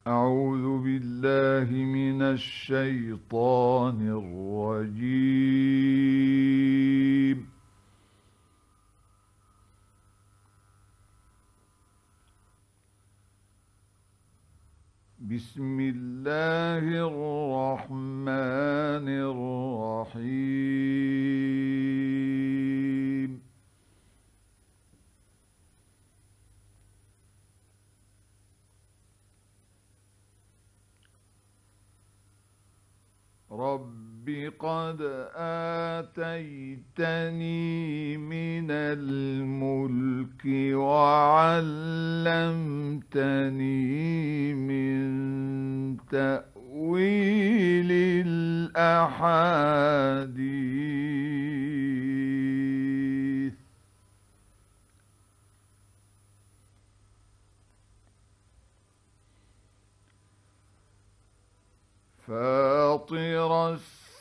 أعوذ بالله من الشيطان الرجيم. بسم الله الرحمن الرحيم. رب قد آتيتني من الملك وعلمتني من تأويل الأحاديث. فاطر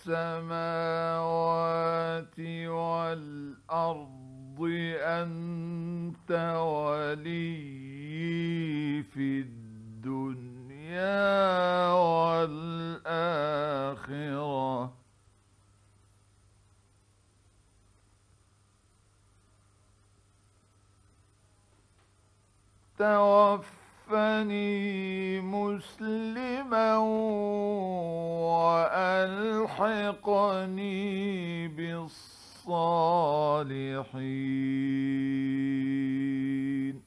السماوات والأرض أنت ولي في الدنيا والآخرة. توفني مسلما وألحقني بالصالحين.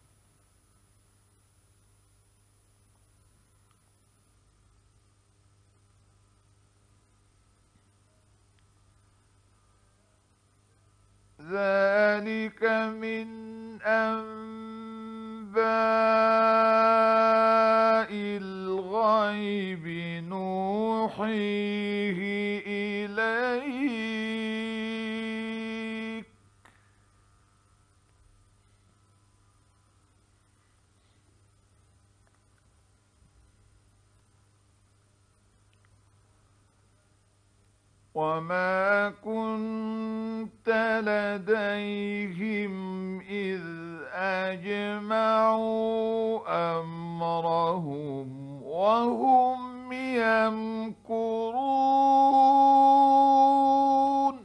ذلك من أنباء الغيب نوحيه إليك. وما كنت لديهم إذ أجمعوا أمرهم وهم يمكرون.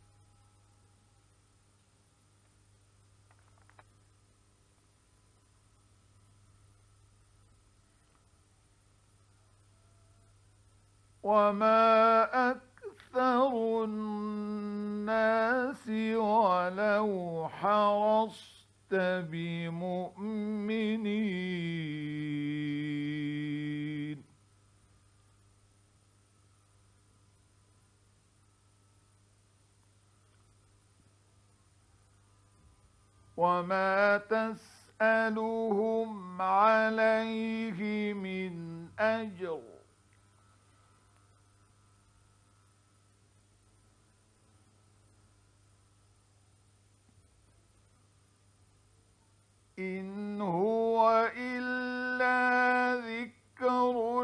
وما أكثر الناس ولو حرصت بمؤمنين. وما تسألهم عليه من أجر إن هو إلا ذكر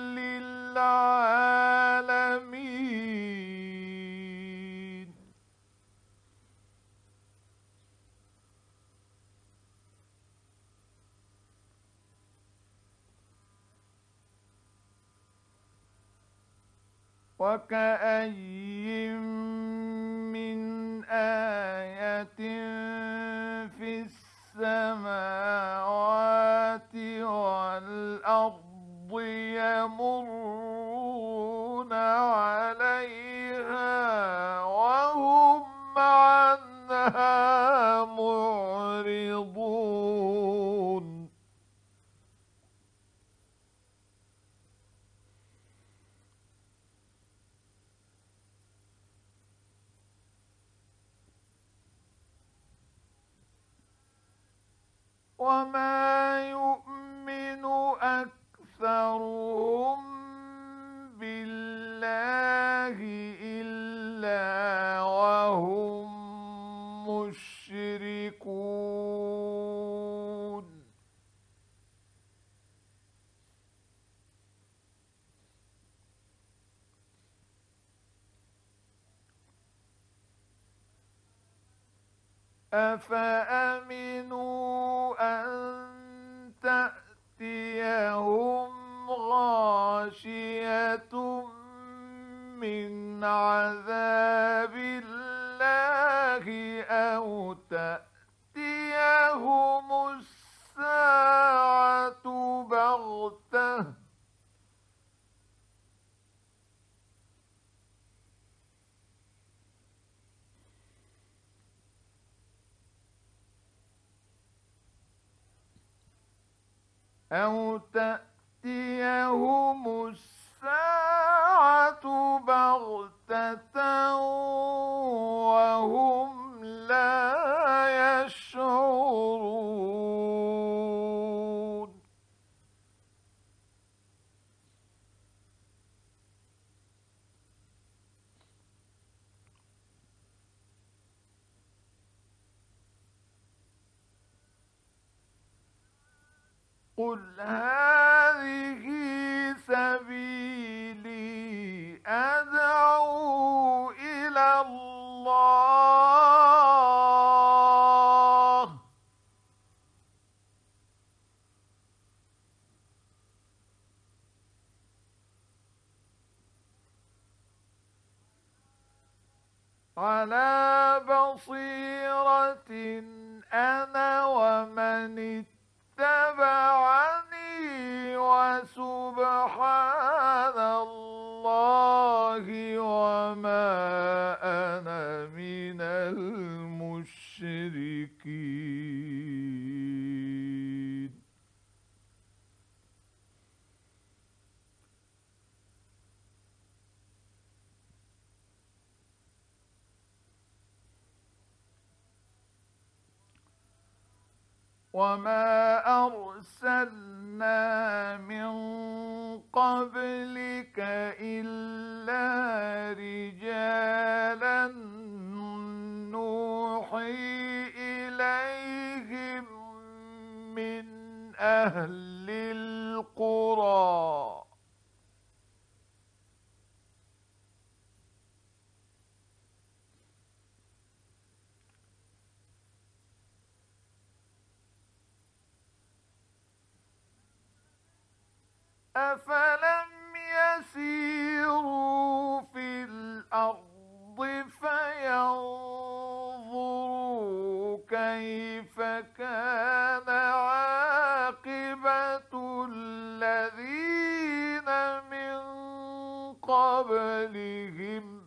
للعالمين. وكأي من آية في السماوات والأرض يمرون عليها وهم عنها معرضون. وما يؤمن أكثرهم بالله إلا وهم مشركون. أفأمنوا أن تأتيهم بغتة أو تأتيهم الساعة بغتة وهم لا يشعرون قل هذه سبيلي أدعو إلى الله على بصيرة أنا ومن اتبعني وسبحان الله وما أنا من المشركين وما أرسلنا من قبلك إلا رجالا نوحي إليهم من أهل القرى أفلم يسيروا في الأرض فينظروا كيف كان عاقبة الذين من قبلهم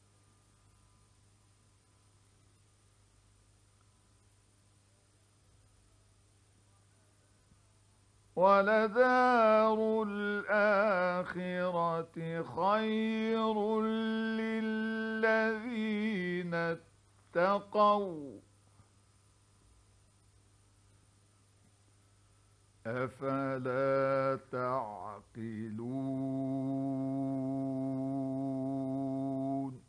ولدار الآخرة خير للذين اتقوا أفلا تعقلون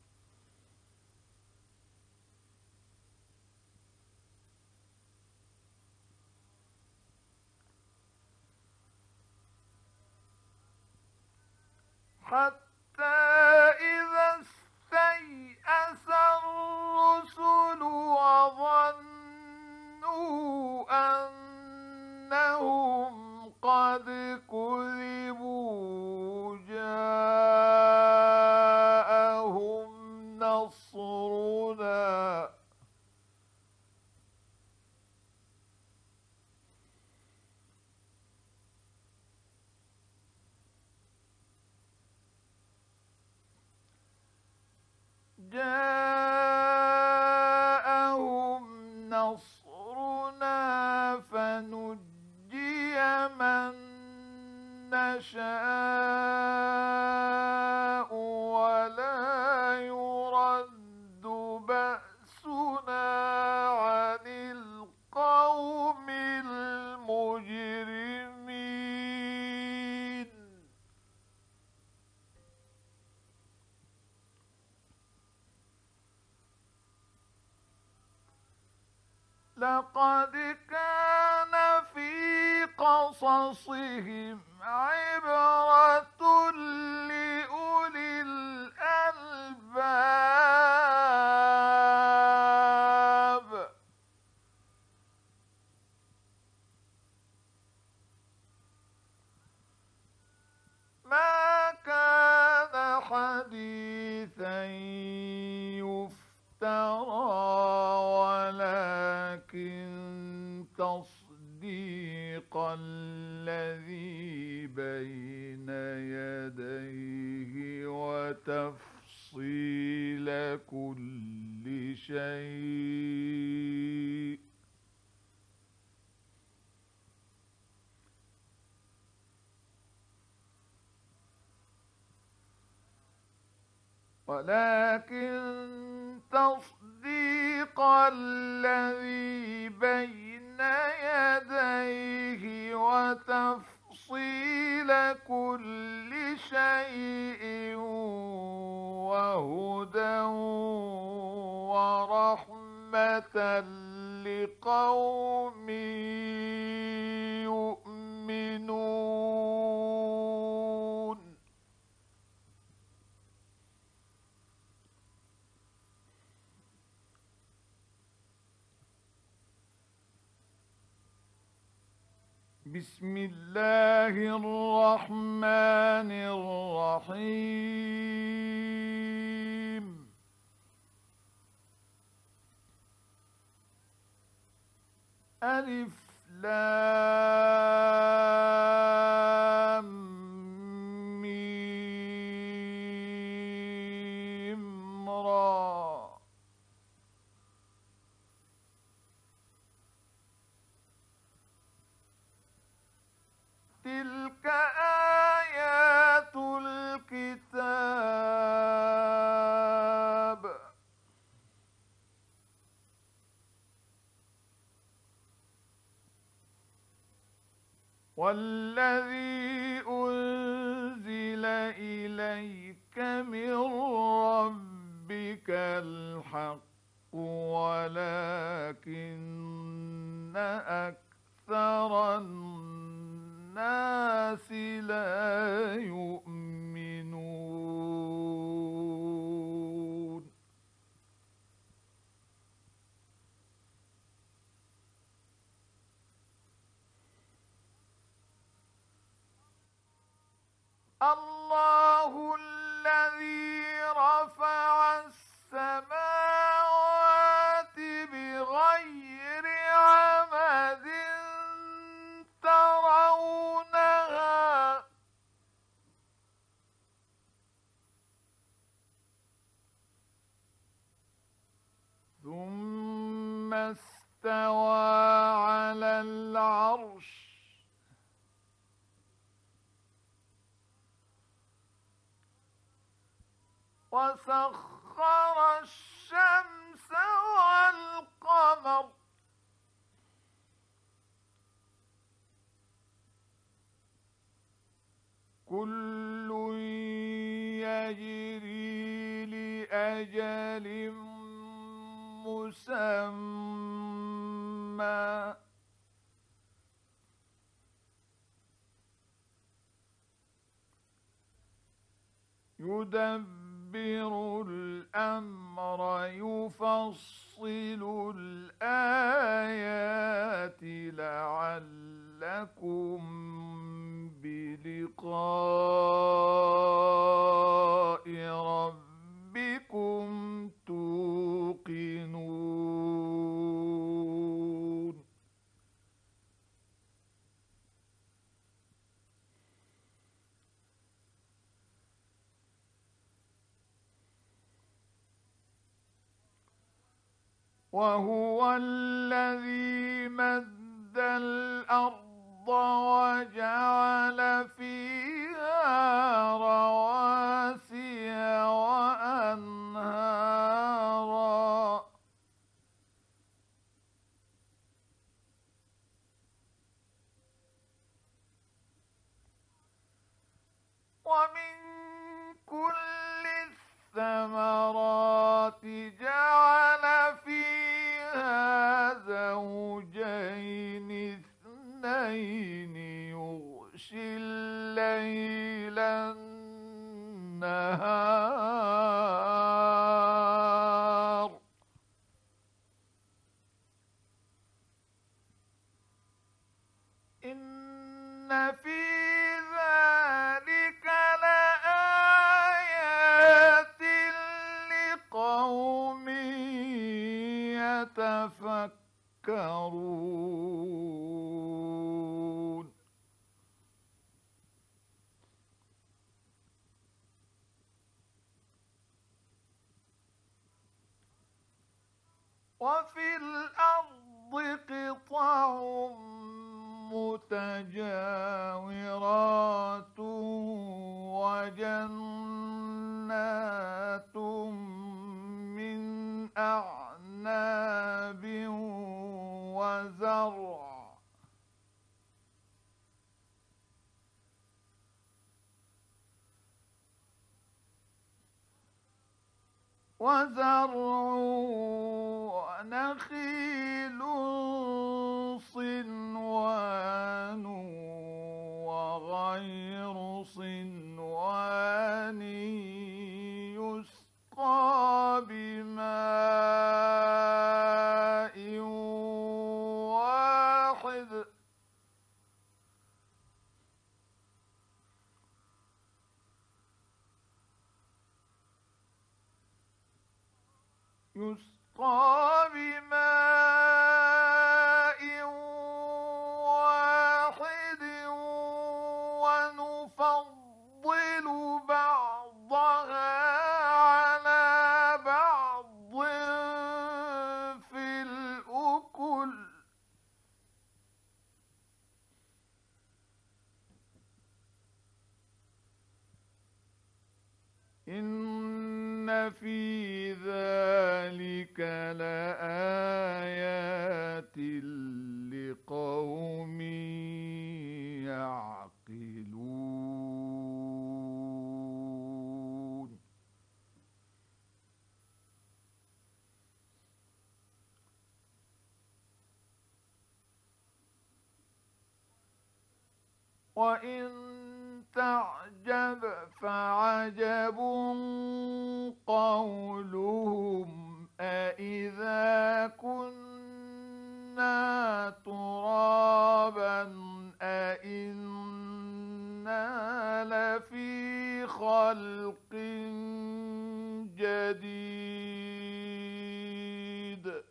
حتى إذا استيأس الرسل وظنوا أنهم قد كذبوا جاءهم نصرنا فنجي من نشاء ولا يرد بأسنا عن القوم المجرمين لقد كان في قصصهم عبرة لأولي الألباب ما كان حديثا يفترى ولكن تصديق الذي بين يديه وتفصيل كل شيء ولكن تصديق الذي بين يديه وتفصيل كل شيء وهدى ورحمة لقوم يؤمنون. بسم الله الرحمن الرحيم. ألف لام ميم را. تلك آيات الكتاب. والذي أنزل إليك من ربك الحق ولكن أكثر الناس لا يؤمنون. الله الذي رفع السماوات بغير عمد ترونها ثم استوى على العرش وسخر الشمس والقمر كل يجري لأجل مسمى يدبر الأمر يفصل الآيات لعلكم بلقاء ربكم توقنون. وهو الذي مد الأرض وجعل فيها رواسي وأنهارا ومن كل الثمرات جعل فيها زوجين اثنين يغشي الليل النهار إن في ذلك لآيات لقوم يتفكرون. وفي الأرض قطع متجاورات وجنات من أعناب وزرع ونخيل صنوان وغير صنوان يسقى بماء واحد يسقى بماء واحد ونفضل بعضها على بعض في الأكل إن في ذلك لآيات لقوم يعقلون وإن تعجب فعجب قولهم أإذا كنا ترابا أإنا لفي خلق جديد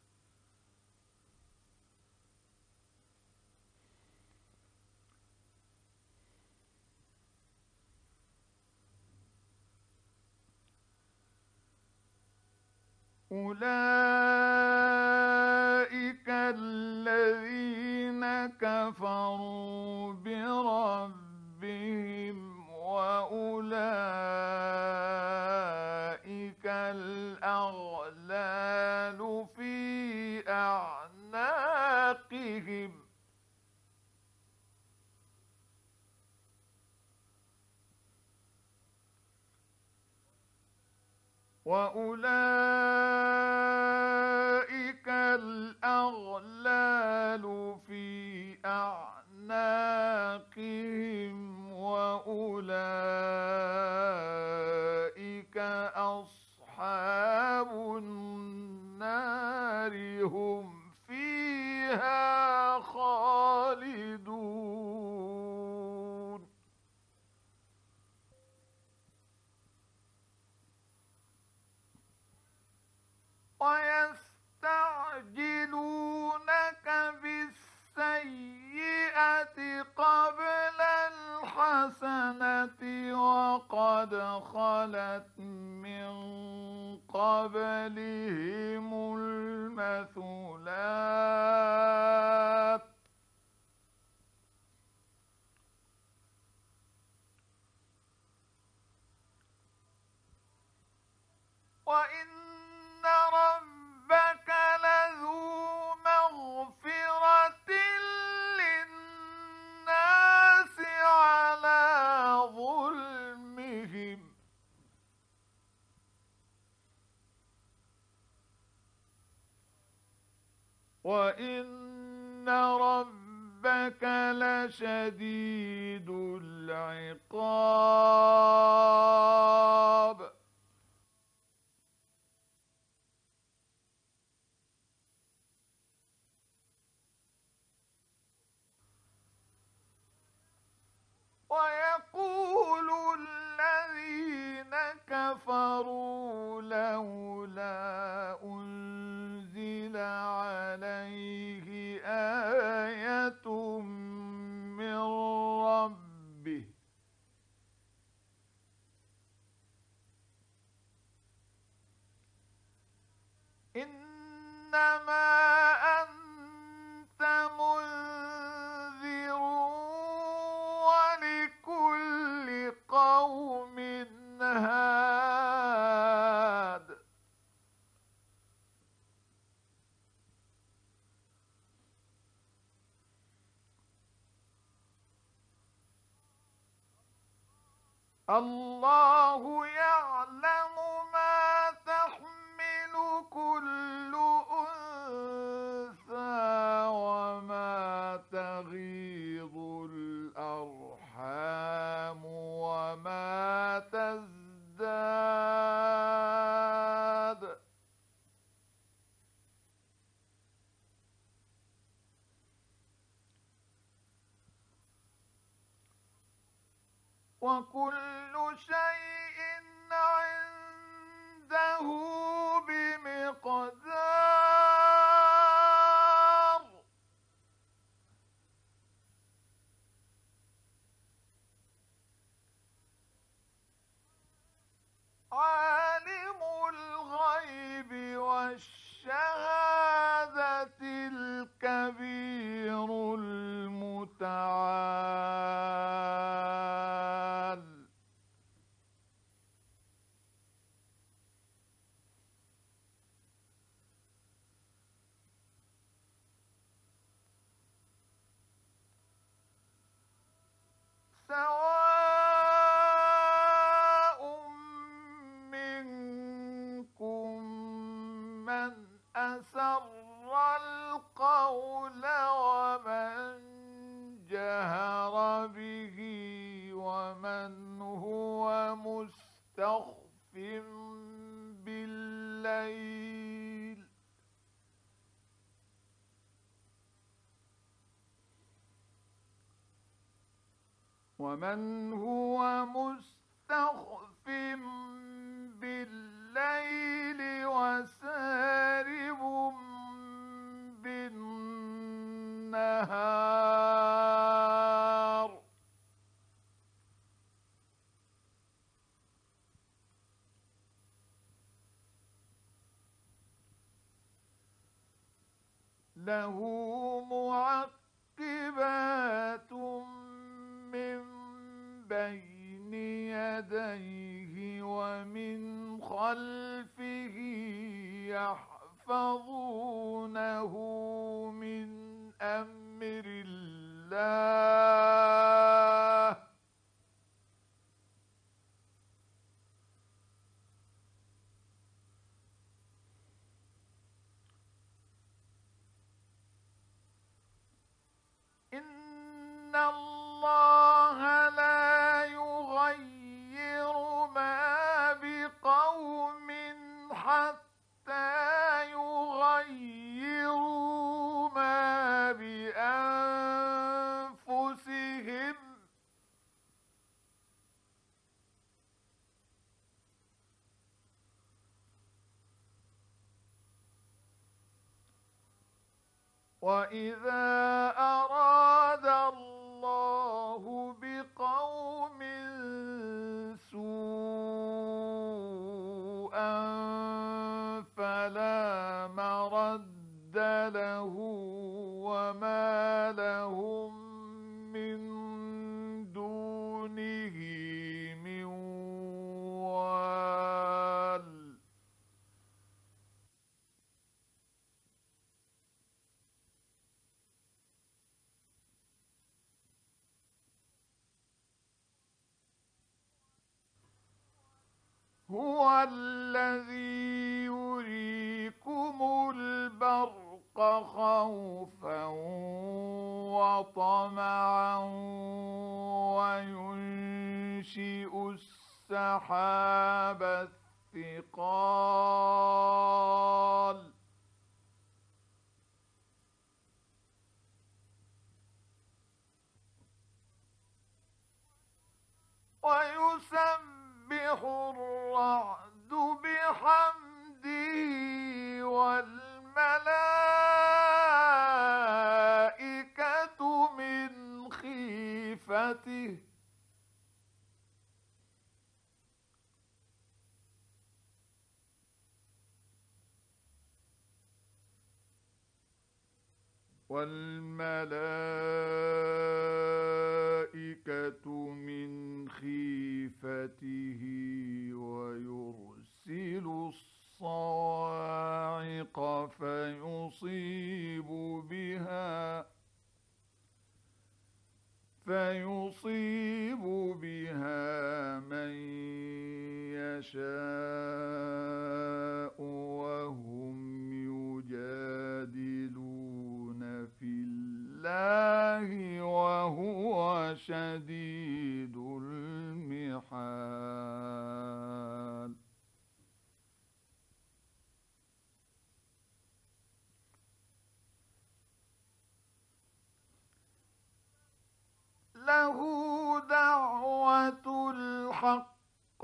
أولئك الذين كفروا بربهم وأولئك الأغلال في أعناقهم وأولئك الأغلال في أعناقهم وأولئك أصحاب النار هم فيها خالدون ويستعجلونك بالسيئة قبل الحسنة وقد خلت من قبلهم المثلات وإن ربك لذو مغفرة للناس على ظلمهم وإن ربك لشديد العقاب ويقول الذين كفروا لولا أنزل عليه آية من ربه إن الله يعلم ما تحمل كل أنثى وما تغيض الأرحام وما تزداد. وكل شيء عنده بمقدار. عالم الغيب والشهادة الكبير المتعال. سواء منكم من أسر القول ومن جهر به ومن هو مستخف بالليل ومن هو مستخف بالليل وسارب بالنهار. له معقبات من بين يديه ومن خلفه يحفظونه من أمر الله. إن الله لا يغير ما بقوم حتى يغيروا ما بأنفسهم. وإذا أراد الله بقوم سوءا فلا مرد له وما لهم من دونه من وال. هو الذي يريكم البرق خوفا وطمعا وينشئ السحاب الثقال ويسبح الرعد بحمده والملائكة من خيفته ويرسل الصواعق فيصيب بها من شديد المحال. له دعوة الحق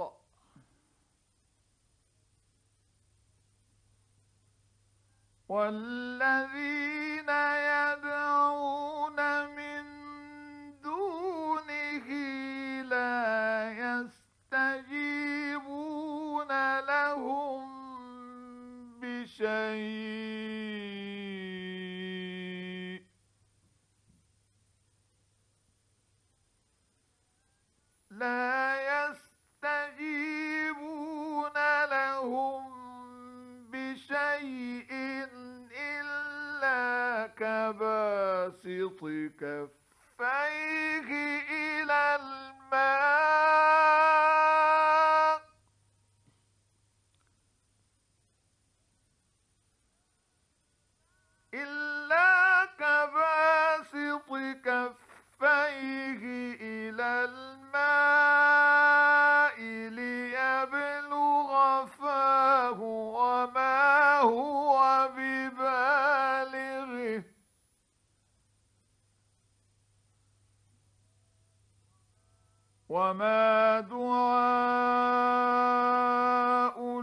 والذين يدعون من دونه لا يستجيبون لهم بشيء إلا كباسط كفيه إلى الماء ليبلغ فاه وما هو ببالغه وما دعاء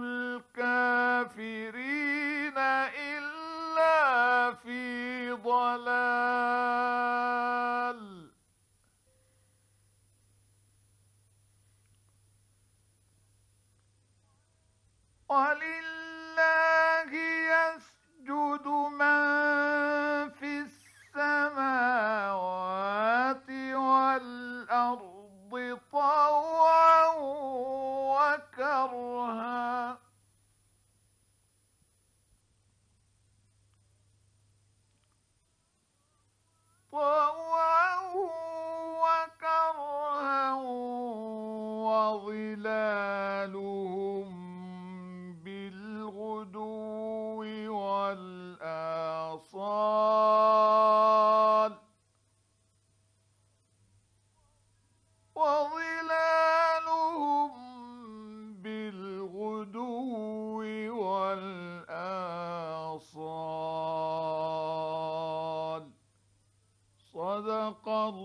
الكافرين إلا في ضلال. ولله يسجد من في السماوات والأرض طوعا وكرها وظلالهم بالغدو والآصال صدق الله